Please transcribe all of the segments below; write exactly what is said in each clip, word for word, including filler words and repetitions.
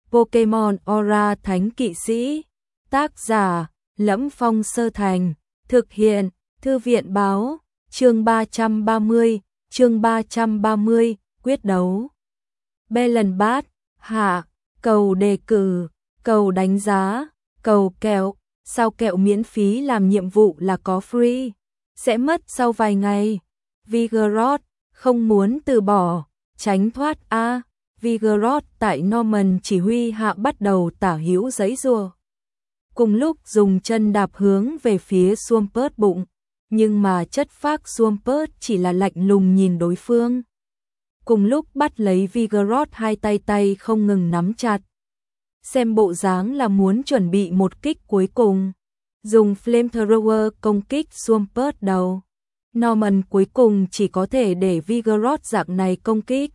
Pokemon Aura Thánh Kỵ Sĩ. Tác giả: Lẫm Phong Sơ Thành. Thực hiện: Thư viện báo. Chương ba trăm ba mươi, chương ba trăm ba mươi, quyết đấu. Belen Bát, hạ, cầu đề cử, cầu đánh giá, cầu kẹo, sao kẹo miễn phí làm nhiệm vụ là có free, sẽ mất sau vài ngày. Vigoroth, không muốn từ bỏ, tránh thoát a. Vigoroth tại Norman chỉ huy hạ bắt đầu tả hữu giãy giụa. Cùng lúc dùng chân đạp hướng về phía Swampert bụng, nhưng mà chất phác Swampert chỉ là lạnh lùng nhìn đối phương. Cùng lúc bắt lấy Vigoroth, hai tay tay không ngừng nắm chặt. Xem bộ dáng là muốn chuẩn bị một kích cuối cùng, dùng Flamethrower công kích Swampert đầu. Norman cuối cùng chỉ có thể để Vigoroth dạng này công kích.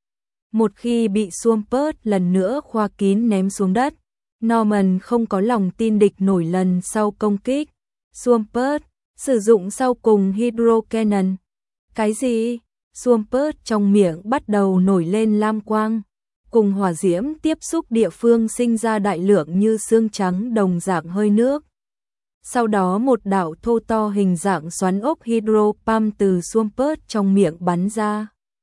Một khi bị Swampert lần nữa khoa kín ném xuống đất, Norman không có lòng tin địch nổi lần sau công kích. Swampert sử dụng sau cùng Hydro Cannon. Cái gì? Swampert trong miệng bắt đầu nổi lên lam quang, cùng hỏa diễm tiếp xúc địa phương sinh ra đại lượng như xương trắng đồng dạng hơi nước. Sau đó một đạo thô to hình dạng xoắn ốc Hydro Pump từ Swampert trong miệng bắn ra,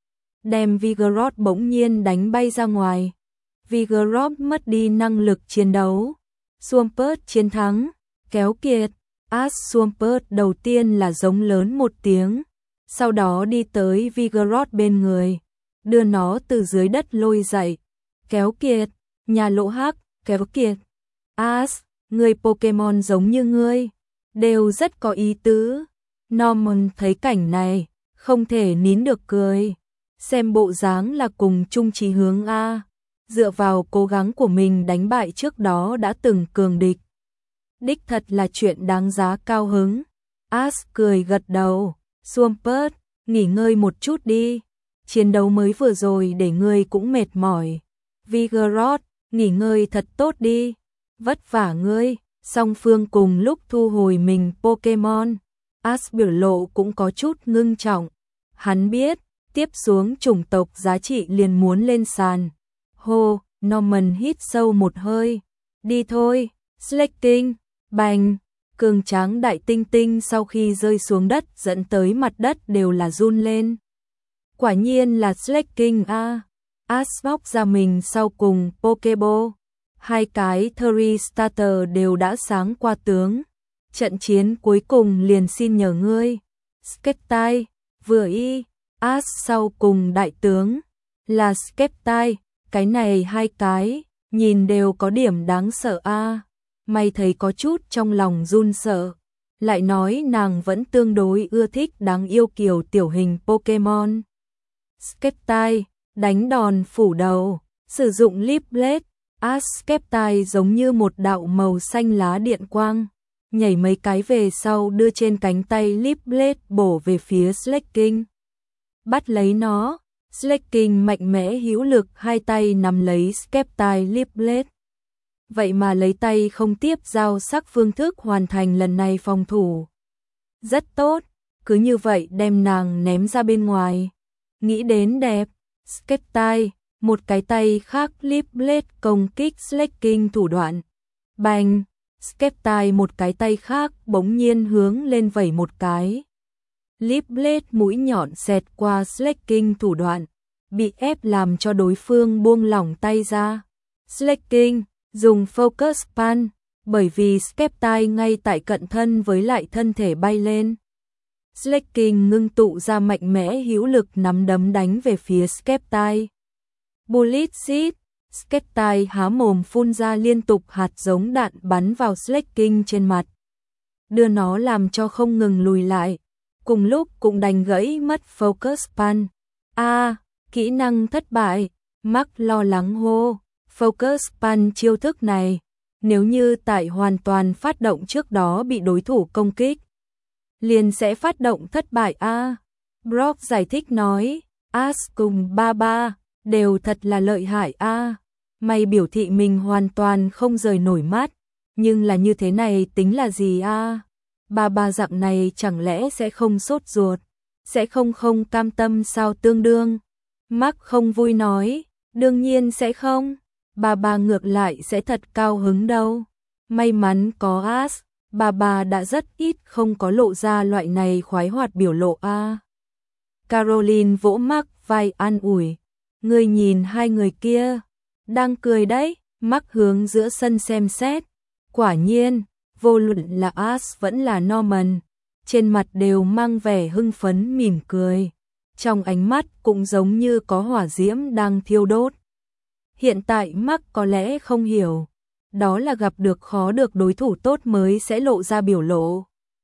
đem Vigoroth bỗng nhiên đánh bay ra ngoài. Vigoroth mất đi năng lực chiến đấu. Swampert chiến thắng, kéo kiệt. Ash Swampert đầu tiên là giống lớn một tiếng, sau đó đi tới Vigoroth bên người, đưa nó từ dưới đất lôi dậy. Kéo kiệt, nhà lỗ hắc, kéo kiệt. Ash, người Pokemon giống như ngươi, đều rất có ý tứ. Norman thấy cảnh này, không thể nín được cười. Xem bộ dáng là cùng chung chí hướng a, dựa vào cố gắng của mình đánh bại trước đó đã từng cường địch. Đích thật là chuyện đáng giá cao hứng. Ash cười gật đầu. Swampert, nghỉ ngơi một chút đi. Chiến đấu mới vừa rồi để ngươi cũng mệt mỏi. Vigoroth, nghỉ ngơi thật tốt đi. Vất vả ngươi. Song phương cùng lúc thu hồi mình Pokemon. Ash biểu lộ cũng có chút ngưng trọng. Hắn biết, tiếp xuống chủng tộc giá trị liền muốn lên sàn. Hô, Norman hít sâu một hơi. Đi thôi, Slaking. Bành, cường tráng đại tinh tinh sau khi rơi xuống đất dẫn tới mặt đất đều là run lên. Quả nhiên là Slaking a. Ash móc ra mình sau cùng Pokeball. Hai cái Three Starter đều đã sáng qua tướng. Trận chiến cuối cùng liền xin nhờ ngươi. Skeptile, vừa y. Ash sau cùng đại tướng là Skeptile. Cái này hai cái, nhìn đều có điểm đáng sợ a. Mày thấy có chút trong lòng run sợ, lại nói nàng vẫn tương đối ưa thích đáng yêu kiểu tiểu hình Pokemon. Skeptile, đánh đòn phủ đầu, sử dụng Leaf Blade. Ash Skeptile giống như một đạo màu xanh lá điện quang, nhảy mấy cái về sau đưa trên cánh tay Leaf Blade bổ về phía Slaking. Bắt lấy nó, Slaking mạnh mẽ hữu lực hai tay nắm lấy Skeptile Leaf Blade. Vậy mà lấy tay không tiếp giao sắc phương thức hoàn thành lần này phòng thủ. Rất tốt, cứ như vậy đem nàng ném ra bên ngoài. Nghĩ đến đẹp, Skeptile, một cái tay khác Leaf Blade công kích Slaking thủ đoạn. Bành, Skeptile một cái tay khác bỗng nhiên hướng lên vẩy một cái. Leaf Blade mũi nhọn xẹt qua Slaking thủ đoạn, bị ép làm cho đối phương buông lỏng tay ra. Slaking dùng Focus Punch, bởi vì Skeptile ngay tại cận thân với lại thân thể bay lên. Slaking ngưng tụ ra mạnh mẽ hữu lực nắm đấm đánh về phía Skeptile. Bullet Seed, Skeptile há mồm phun ra liên tục hạt giống đạn bắn vào Slaking trên mặt, đưa nó làm cho không ngừng lùi lại, cùng lúc cũng đánh gãy mất Focus Punch. A, à, kỹ năng thất bại, Mark lo lắng hô. Focus Punch chiêu thức này, nếu như tại hoàn toàn phát động trước đó bị đối thủ công kích, liền sẽ phát động thất bại a. À, Brock giải thích nói, Ash cùng ba ba đều thật là lợi hại a. À, mày biểu thị mình hoàn toàn không rời nổi mắt, nhưng là như thế này tính là gì a? À, ba ba dạng này chẳng lẽ sẽ không sốt ruột, sẽ không không cam tâm sao tương đương? Mark không vui nói, đương nhiên sẽ không. bà bà ngược lại sẽ thật cao hứng đâu. May mắn có Ash, bà bà đã rất ít không có lộ ra loại này khoái hoạt biểu lộ a. À. Caroline vỗ Mark vai an ủi, ngươi nhìn hai người kia, đang cười đấy. Mark hướng giữa sân xem xét, quả nhiên, vô luận là Ash vẫn là Norman, trên mặt đều mang vẻ hưng phấn mỉm cười, trong ánh mắt cũng giống như có hỏa diễm đang thiêu đốt. Hiện tại Mark có lẽ không hiểu, đó là gặp được khó được đối thủ tốt mới sẽ lộ ra biểu lộ.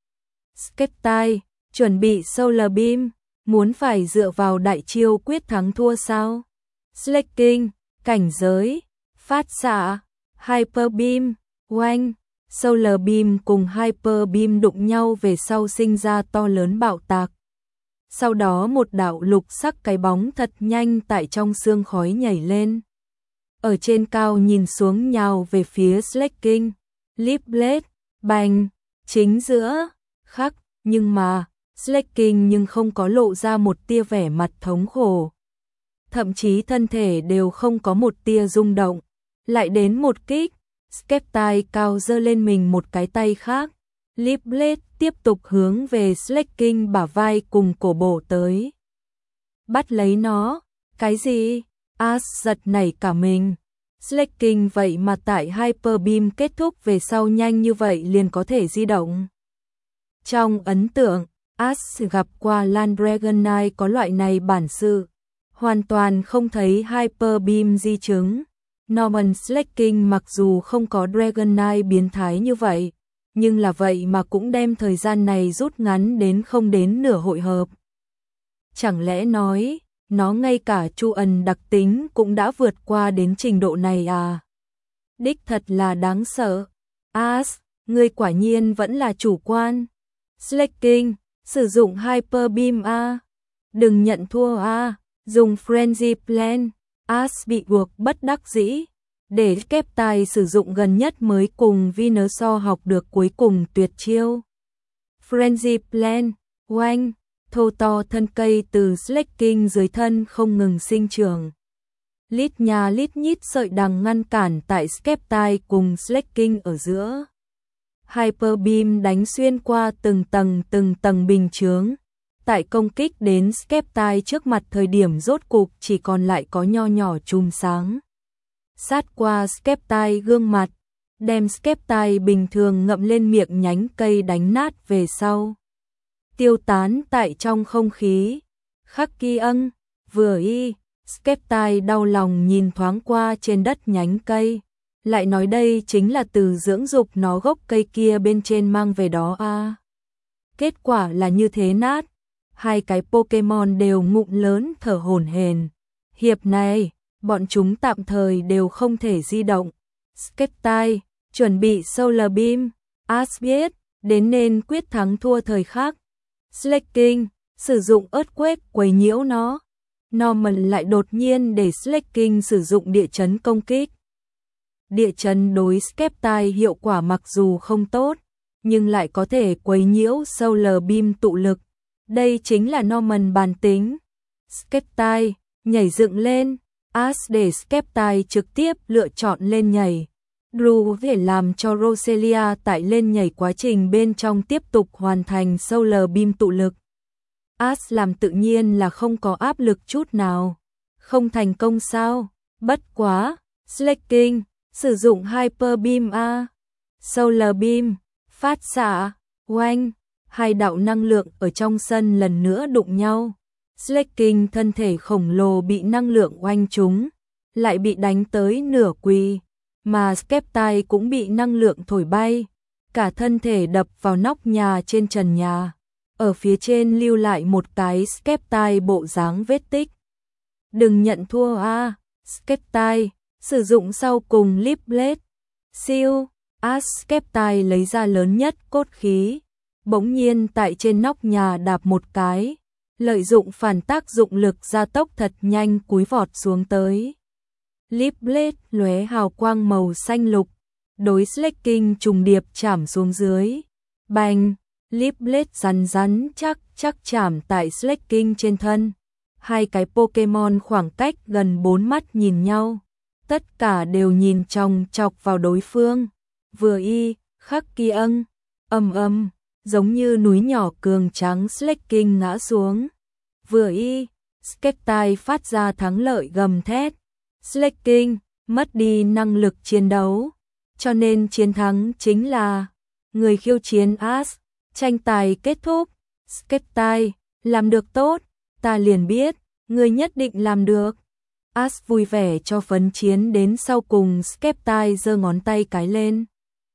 Skepta, chuẩn bị Solar Beam, muốn phải dựa vào đại chiêu quyết thắng thua sao? Slaking, cảnh giới, phát xạ, Hyper Beam, oanh, Solar Beam cùng Hyper Beam đụng nhau về sau sinh ra to lớn bạo tạc. Sau đó một đạo lục sắc cái bóng thật nhanh tại trong sương khói nhảy lên. Ở trên cao nhìn xuống nhào về phía Slaking, Leaf Blade, bành, chính giữa, khắc, nhưng mà, Slaking nhưng không có lộ ra một tia vẻ mặt thống khổ. Thậm chí thân thể đều không có một tia rung động. Lại đến một kích, Skepta cao giơ lên mình một cái tay khác. Leaf Blade tiếp tục hướng về Slaking bả vai cùng cổ bổ tới. Bắt lấy nó, cái gì? Ash giật nảy cả mình. Slaking vậy mà tại Hyper Beam kết thúc về sau nhanh như vậy liền có thể di động. Trong ấn tượng, Ash gặp qua Lan Dragonite có loại này bản sự, hoàn toàn không thấy Hyper Beam di chứng. Norman Slaking mặc dù không có Dragonite biến thái như vậy, nhưng là vậy mà cũng đem thời gian này rút ngắn đến không đến nửa hội hợp. Chẳng lẽ nói, nó ngay cả Chu ẩn đặc tính cũng đã vượt qua đến trình độ này à? Đích thật là đáng sợ. Ash, ngươi quả nhiên vẫn là chủ quan. Slaking, sử dụng Hyper Beam a. Đừng nhận thua a, dùng Frenzy Plan. Ash bị buộc bất đắc dĩ, để Skepta sử dụng gần nhất mới cùng Venusaur học được cuối cùng tuyệt chiêu. Frenzy Plan, oanh, thô to thân cây từ Slaking dưới thân không ngừng sinh trưởng. Lít nhà lít nhít sợi đằng ngăn cản tại Skepta cùng Slaking ở giữa. Hyper Beam đánh xuyên qua từng tầng từng tầng bình chướng. Tại công kích đến Skepta trước mặt thời điểm rốt cục chỉ còn lại có nho nhỏ chùm sáng. Sát qua Skepta gương mặt, đem Skepta bình thường ngậm lên miệng nhánh cây đánh nát về sau. Tiêu tán tại trong không khí. Khắc Kỳ Ân, vừa y, Skepta đau lòng nhìn thoáng qua trên đất nhánh cây. Lại nói đây chính là từ dưỡng dục nó gốc cây kia bên trên mang về đó a. À. Kết quả là như thế nát. Hai cái Pokemon đều ngụm lớn thở hổn hển. Hiệp này, bọn chúng tạm thời đều không thể di động. Skepta, chuẩn bị Solar Beam. Ash biết, đến nên quyết thắng thua thời khắc. Slaking, sử dụng Earthquake quấy nhiễu nó. Norman lại đột nhiên để Slaking sử dụng địa chấn công kích. Địa chấn đối Skepta hiệu quả mặc dù không tốt, nhưng lại có thể quấy nhiễu Solar Beam tụ lực. Đây chính là Norman bản tính. Skepta, nhảy dựng lên. Ash để Skepta trực tiếp lựa chọn lên nhảy. Drew phải làm cho Roselia tại lên nhảy quá trình bên trong tiếp tục hoàn thành Solar Beam tụ lực. Ash làm tự nhiên là không có áp lực chút nào. Không thành công sao? Bất quá. Slaking, sử dụng Hyper Beam a. Solar Beam, phát xạ, oanh. Hai đạo năng lượng ở trong sân lần nữa đụng nhau. Slaking thân thể khổng lồ bị năng lượng oanh trúng, lại bị đánh tới nửa quỳ, mà Skepta cũng bị năng lượng thổi bay, cả thân thể đập vào nóc nhà trên trần nhà, ở phía trên lưu lại một cái Skepta bộ dáng vết tích. Đừng nhận thua a, à. Skepta, sử dụng sau cùng Leaf Blade. Siêu, Ash Skepta lấy ra lớn nhất cốt khí, bỗng nhiên tại trên nóc nhà đạp một cái, lợi dụng phản tác dụng lực gia tốc thật nhanh cúi vọt xuống tới. Leaf Blade lóe hào quang màu xanh lục, đối Slaking trùng điệp chạm xuống dưới. Bành, Leaf Blade rắn rắn chắc chắc chạm tại Slaking trên thân. Hai cái Pokemon khoảng cách gần bốn mắt nhìn nhau, tất cả đều nhìn chòng chọc vào đối phương. Vừa y, khắc kỳ ân, ầm ầm, giống như núi nhỏ cường trắng Slaking ngã xuống. Vừa y, Skeptile phát ra thắng lợi gầm thét. Slaking mất đi năng lực chiến đấu, cho nên chiến thắng chính là người khiêu chiến Ash. Tranh tài kết thúc. Skeptile, làm được tốt, ta liền biết, ngươi nhất định làm được. Ash vui vẻ cho phấn chiến đến sau cùng. Skeptile giơ ngón tay cái lên.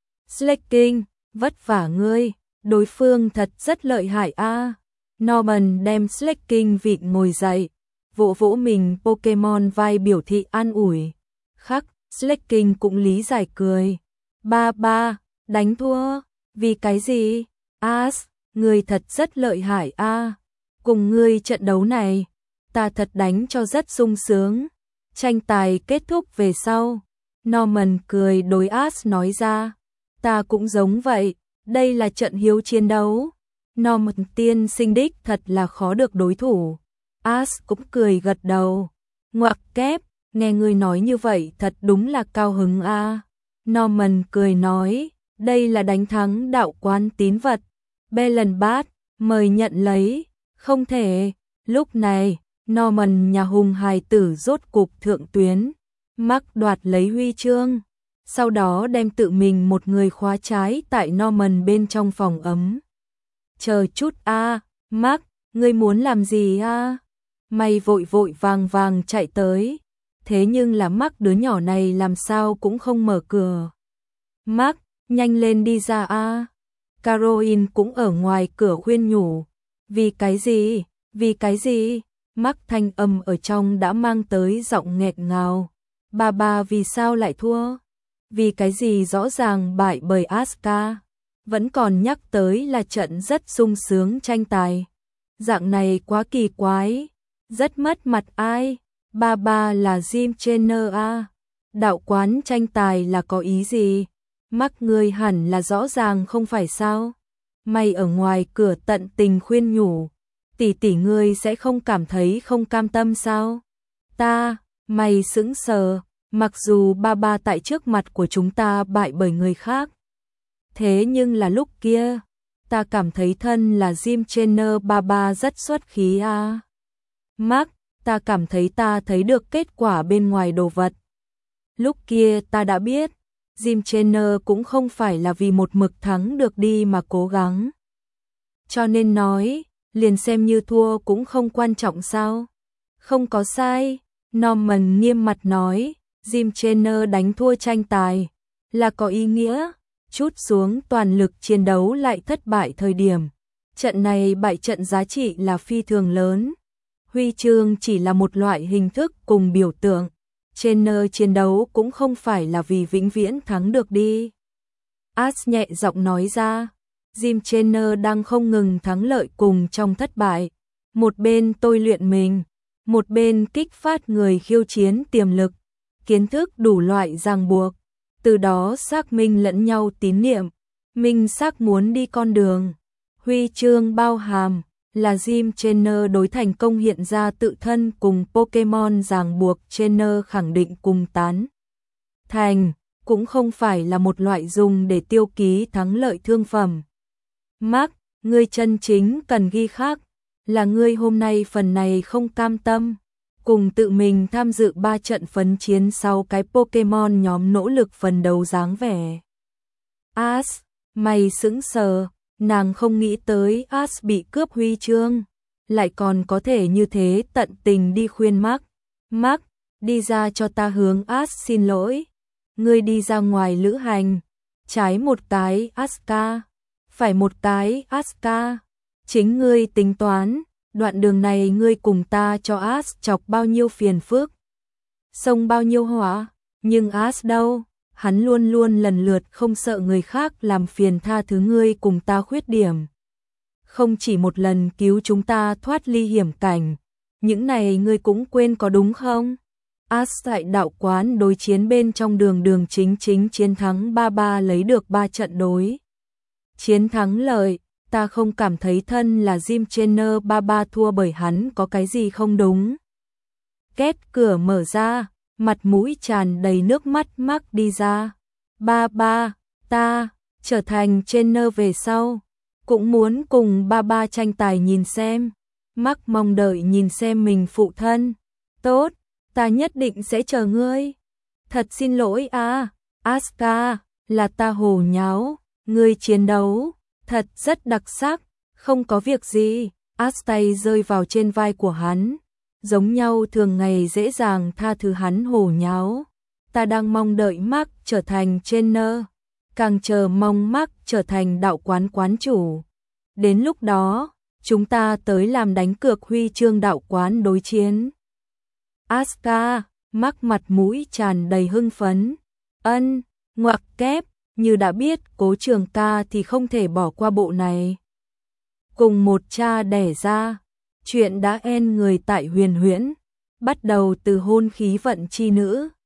Slaking, vất vả ngươi, đối phương thật rất lợi hại a. À. Norman đem Slaking vịn ngồi dậy, vỗ vỗ mình Pokemon vai biểu thị an ủi. Khắc, Slaking cũng lý giải cười. Ba ba, đánh thua, vì cái gì? Ash, ngươi thật rất lợi hại a. À. Cùng ngươi trận đấu này, ta thật đánh cho rất sung sướng. Tranh tài kết thúc về sau, Norman cười đối Ash nói ra. Ta cũng giống vậy, đây là trận hiếu chiến đấu. Norman tiên sinh đích thật là khó được đối thủ. Ash cũng cười gật đầu. Ngoặc kép, nghe ngươi nói như vậy thật đúng là cao hứng a. À. Norman cười nói, đây là đánh thắng đạo quán tín vật. Bellenbat, mời nhận lấy. Không thể, lúc này, Norman nhà hùng hài tử rốt cục thượng tuyến. Mark đoạt lấy huy chương, sau đó đem tự mình một người khóa trái tại Norman bên trong phòng ấm. Chờ chút a, à, Mark, ngươi muốn làm gì a? À? Mày vội vội vàng vàng chạy tới, thế nhưng là Mark đứa nhỏ này làm sao cũng không mở cửa. Mark, nhanh lên đi ra a. À? Caroline cũng ở ngoài cửa khuyên nhủ. Vì cái gì? Vì cái gì? Mark thanh âm ở trong đã mang tới giọng nghẹt ngào. Bà bà vì sao lại thua? Vì cái gì rõ ràng bại bởi Asuka? Vẫn còn nhắc tới là trận rất sung sướng tranh tài. Dạng này quá kỳ quái, rất mất mặt ai? Ba ba là Jim Trainer a. Đạo quán tranh tài là có ý gì? Mắc ngươi hẳn là rõ ràng không phải sao? Mày ở ngoài cửa tận tình khuyên nhủ, tỷ tỷ ngươi sẽ không cảm thấy không cam tâm sao? Ta, mày sững sờ, mặc dù ba ba tại trước mặt của chúng ta bại bởi người khác. Thế nhưng là lúc kia, ta cảm thấy thân là Jim Trainer ba ba rất xuất khí a. À. Mark, ta cảm thấy ta thấy được kết quả bên ngoài đồ vật. Lúc kia ta đã biết, Jim Trainer cũng không phải là vì một mực thắng được đi mà cố gắng. Cho nên nói, liền xem như thua cũng không quan trọng sao? Không có sai, Norman nghiêm mặt nói, Jim Trainer đánh thua tranh tài, là có ý nghĩa, chút xuống toàn lực chiến đấu lại thất bại thời điểm. Trận này bại trận giá trị là phi thường lớn. Huy chương chỉ là một loại hình thức cùng biểu tượng. Trainer chiến đấu cũng không phải là vì vĩnh viễn thắng được đi. Ash nhẹ giọng nói ra, Jim Trainer đang không ngừng thắng lợi cùng trong thất bại. Một bên tôi luyện mình, một bên kích phát người khiêu chiến tiềm lực, kiến thức đủ loại ràng buộc. Từ đó xác minh lẫn nhau tín niệm, minh xác muốn đi con đường. Huy chương bao hàm là Jim Trainer đối thành công hiện ra tự thân cùng Pokemon ràng buộc Trainer khẳng định cùng tán thành, cũng không phải là một loại dùng để tiêu ký thắng lợi thương phẩm. Mark, ngươi chân chính cần ghi khắc là ngươi hôm nay phần này không cam tâm, cùng tự mình tham dự ba trận phấn chiến sau cái Pokemon nhóm nỗ lực phần đầu dáng vẻ. Ash, mày sững sờ, nàng không nghĩ tới Ash bị cướp huy chương, lại còn có thể như thế tận tình đi khuyên Mark. Mark, đi ra cho ta hướng Ash xin lỗi. Ngươi đi ra ngoài lữ hành, trái một cái Asuka, phải một cái Asuka. Chính ngươi tính toán, đoạn đường này ngươi cùng ta cho Ash chọc bao nhiêu phiền phức, xông bao nhiêu họa, nhưng Ash đâu, hắn luôn luôn lần lượt không sợ người khác làm phiền tha thứ ngươi cùng ta khuyết điểm. Không chỉ một lần cứu chúng ta thoát ly hiểm cảnh, những này ngươi cũng quên có đúng không? Ash tại đạo quán đối chiến bên trong đường đường chính chính chiến thắng ba ba lấy được ba trận đối chiến thắng lợi. Ta không cảm thấy thân là Jim Trainer ba ba thua bởi hắn có cái gì không đúng. Két cửa mở ra, mặt mũi tràn đầy nước mắt Mark đi ra. Ba ba, ta, trở thành trainer về sau, cũng muốn cùng ba ba tranh tài nhìn xem. Mark mong đợi nhìn xem mình phụ thân. Tốt, ta nhất định sẽ chờ ngươi. Thật xin lỗi à, Asuka, là ta hồ nháo, ngươi chiến đấu, thật rất đặc sắc, không có việc gì. Asuka tay rơi vào trên vai của hắn, giống nhau thường ngày dễ dàng tha thứ hắn hồ nháo. Ta đang mong đợi Mark trở thành trainer, càng chờ mong Mark trở thành đạo quán quán chủ. Đến lúc đó, chúng ta tới làm đánh cược huy chương đạo quán đối chiến. Asuka, Mark mặt mũi tràn đầy hưng phấn. Ân, ngoặc kép, như đã biết Cố Trường Ca thì không thể bỏ qua bộ này. Cùng một cha đẻ ra, chuyện đã en người tại Huyền Huyễn, bắt đầu từ hôn khí vận chi nữ.